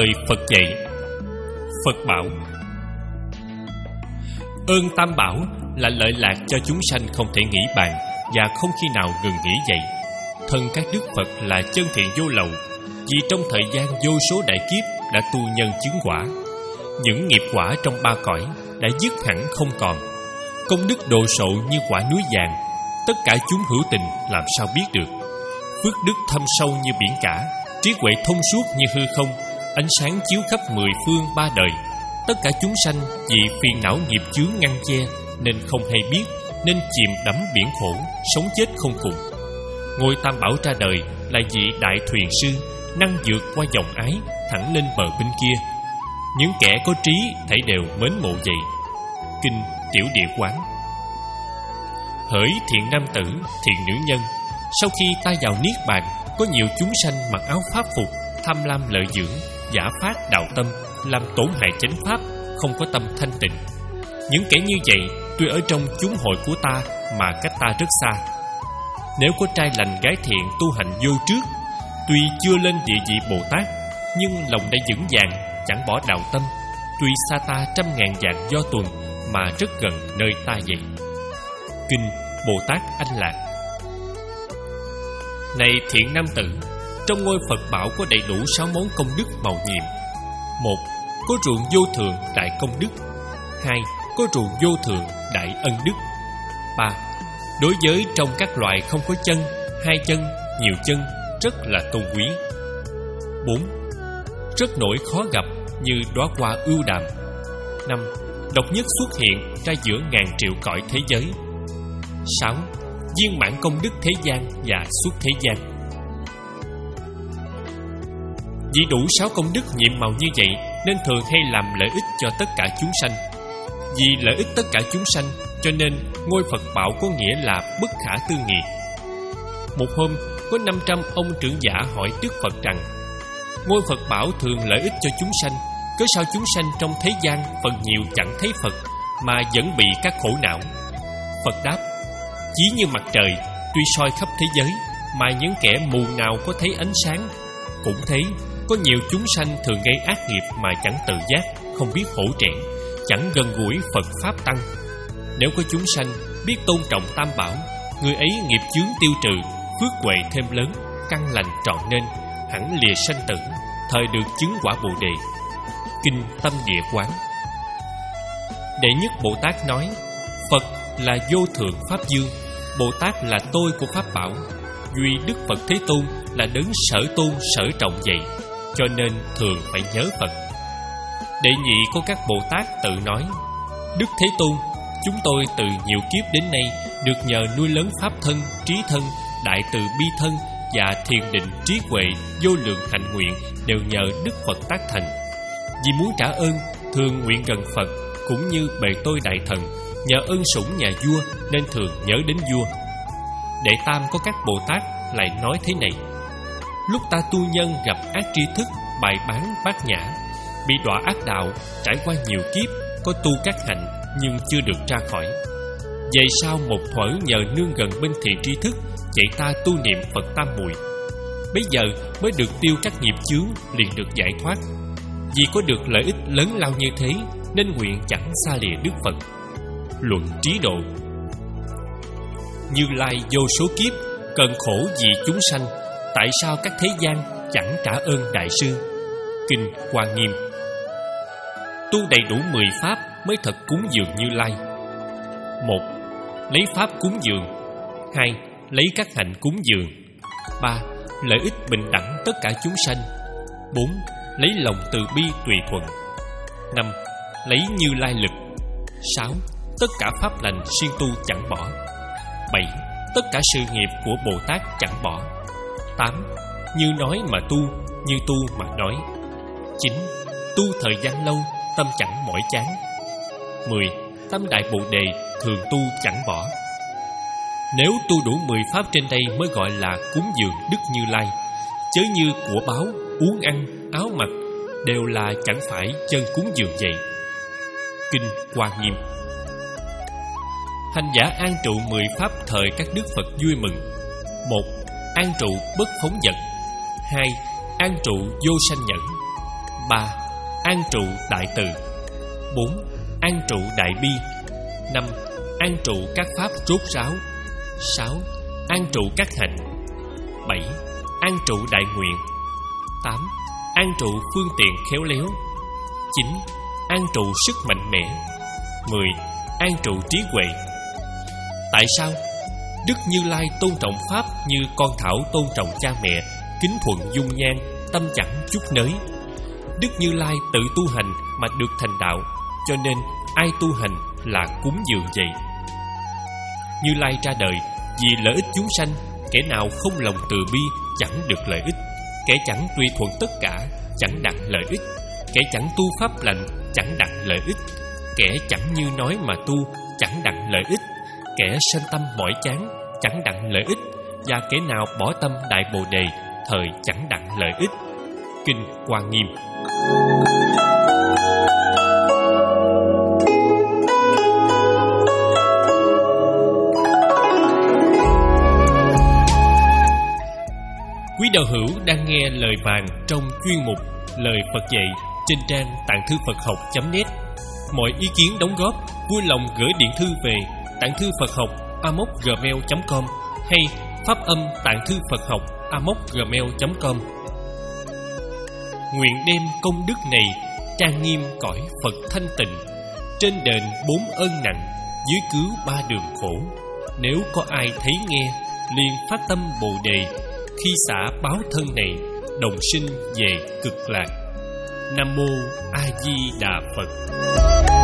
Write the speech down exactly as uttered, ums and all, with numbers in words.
Lời Phật dạy. Phật bảo: ơn tam bảo là lợi lạc cho chúng sanh không thể nghĩ bàn, và không khi nào ngừng nghĩ vậy. Thân các đức Phật là chân thiện vô lậu, vì trong thời gian vô số đại kiếp đã tu nhân chứng quả. Những nghiệp quả trong ba cõi đã dứt hẳn không còn. Công đức độ sộ như quả núi vàng, tất cả chúng hữu tình làm sao biết được. Phước đức thâm sâu như biển cả, trí huệ thông suốt như hư không, ánh sáng chiếu khắp mười phương ba đời. Tất cả chúng sanh vì phiền não nghiệp chướng ngăn che, nên không hay biết, nên chìm đắm biển khổ, sống chết không cùng. Ngôi tam bảo ra đời là vị đại thuyền sư, năng vượt qua dòng ái, thẳng lên bờ bên kia. Những kẻ có trí thảy đều mến mộ vậy. Kinh Tiểu Địa Quán. Hỡi thiện nam tử, thiện nữ nhân, sau khi ta vào niết bàn, có nhiều chúng sanh mặc áo pháp phục, tham lam lợi dưỡng, giả phát đạo tâm, làm tổn hại chánh pháp, không có tâm thanh tịnh. Những kẻ như vậy tuy ở trong chúng hội của ta mà cách ta rất xa. Nếu có trai lành gái thiện tu hành vô trước, tuy chưa lên địa vị Bồ Tát, nhưng lòng đã vững vàng, chẳng bỏ đạo tâm, tuy xa ta trăm ngàn vạn do tuần mà rất gần nơi ta vậy. Kinh Bồ Tát Anh Lạc. Này thiện nam tử, trong ngôi Phật bảo có đầy đủ sáu món công đức màu nhiệm. Một, có ruộng vô thượng đại công đức. Hai, có ruộng vô thượng đại ân đức. Ba, đối với trong các loài không có chân, hai chân, nhiều chân, rất là tôn quý. Bốn, rất nổi khó gặp như đóa hoa ưu đàm. Năm, độc nhất xuất hiện ra giữa ngàn triệu cõi thế giới. Sáu, viên mãn công đức thế gian và suốt thế gian. Vì đủ sáu công đức nhiệm màu như vậy, nên thường hay làm lợi ích cho tất cả chúng sanh. Vì lợi ích tất cả chúng sanh, cho nên ngôi Phật bảo có nghĩa là bất khả tư nghị. Một hôm, có năm trăm ông trưởng giả hỏi Đức Phật rằng: ngôi Phật bảo thường lợi ích cho chúng sanh, cớ sao chúng sanh trong thế gian phần nhiều chẳng thấy Phật, mà vẫn bị các khổ não? Phật đáp: chí như mặt trời, tuy soi khắp thế giới, mà những kẻ mù nào có thấy ánh sáng. Cũng thế, có nhiều chúng sanh thường gây ác nghiệp mà chẳng tự giác, không biết hổ trẻ, chẳng gần gũi Phật Pháp Tăng. Nếu có chúng sanh biết tôn trọng tam bảo, người ấy nghiệp chướng tiêu trừ, phước huệ thêm lớn, căn lành trọn nên, hẳn lìa sanh tử, thời được chứng quả Bồ Đề. Kinh Tâm Địa Quán. Đệ nhất Bồ Tát nói: Phật là vô thượng Pháp Dương, Bồ Tát là tôi của Pháp bảo, duy Đức Phật Thế Tôn là đấng sở tôn sở trọng vậy, cho nên thường phải nhớ Phật. Đệ nhị có các Bồ Tát tự nói: Đức Thế Tôn, chúng tôi từ nhiều kiếp đến nay được nhờ nuôi lớn Pháp thân, trí thân, đại từ bi thân và thiền định trí huệ vô lượng hạnh nguyện đều nhờ Đức Phật tác thành. Vì muốn trả ơn, thường nguyện gần Phật, cũng như bề tôi đại thần, nhờ ơn sủng nhà vua nên thường nhớ đến vua. Đệ tam có các Bồ Tát lại nói thế này: lúc ta tu nhân gặp ác tri thức, bài bán bát nhã, bị đọa ác đạo, trải qua nhiều kiếp, có tu các hạnh nhưng chưa được ra khỏi. Về sau một thuở nhờ nương gần bên thiện tri thức, dạy ta tu niệm Phật Tam Muội. Bây giờ mới được tiêu các nghiệp chướng, liền được giải thoát. Vì có được lợi ích lớn lao như thế, nên nguyện chẳng xa lìa Đức Phật. Luận trí độ. Như Lai vô số kiếp cần khổ vì chúng sanh, tại sao các thế gian chẳng trả ơn đại sư? Kinh Hoa Nghiêm. Tu đầy đủ mười pháp mới thật cúng dường Như Lai. Một, lấy pháp cúng dường. Hai, lấy các hạnh cúng dường. Ba, lợi ích bình đẳng tất cả chúng sanh. Bốn, lấy lòng từ bi tùy thuận. Năm, lấy Như Lai lực. Sáu, tất cả pháp lành siêng tu chẳng bỏ. Bảy, tất cả sự nghiệp của Bồ Tát chẳng bỏ. Tám, như nói mà tu, như tu mà nói. Chín, tu thời gian lâu, tâm chẳng mỏi chán. Mười, tâm đại Bồ Đề thường tu chẳng bỏ. Nếu tu đủ mười pháp trên đây mới gọi là cúng dường Đức Như Lai. Chớ như của báo, uống ăn, áo mặc đều là chẳng phải chân cúng dường vậy. Kinh Hoa Nghiêm. Hành giả an trụ mười pháp thời các đức Phật vui mừng. Một, an trụ bất phóng dật. Hai, an trụ vô sanh nhẫn. ba. An trụ đại từ. Bốn. An trụ đại bi. Năm. An trụ các pháp rốt ráo. Sáu. An trụ các hạnh. Bảy. An trụ đại nguyện. Tám. An trụ phương tiện khéo léo. Chín. An trụ sức mạnh mẽ. Mười. An trụ trí huệ. Tại sao? Đức Như Lai tôn trọng pháp như con thảo tôn trọng cha mẹ, kính thuận dung nhan, tâm chẳng chút nới. Đức Như Lai tự tu hành mà được thành đạo, cho nên ai tu hành là cúng dường vậy. Như Lai ra đời vì lợi ích chúng sanh, kẻ nào không lòng từ bi chẳng được lợi ích, kẻ chẳng tùy thuận tất cả chẳng đặng lợi ích, kẻ chẳng tu pháp lành chẳng đặng lợi ích, kẻ chẳng như nói mà tu chẳng đặng lợi ích, kẻ sanh tâm mỏi chán chẳng đặng lợi ích, và kẻ nào bỏ tâm đại bồ đề thời chẳng đặng lợi ích. Kinh Hoa Nghiêm. Quý đạo hữu đang nghe lời vàng trong chuyên mục Lời Phật dạy trên trang tạng thư Phật học chấm net. Mọi ý kiến đóng góp vui lòng gửi điện thư về tạng thư Phật học a m o c gmail chấm com hay phát âm tạng thư Phật học a m o c gmail chấm com. Nguyện đem công đức này trang nghiêm cõi Phật thanh tịnh, trên đền bốn ơn nặng, dưới cứu ba đường khổ. Nếu có ai thấy nghe, liền phát tâm Bồ đề, khi xả báo thân này, đồng sinh về cực lạc. Nam mô A Di Đà Phật.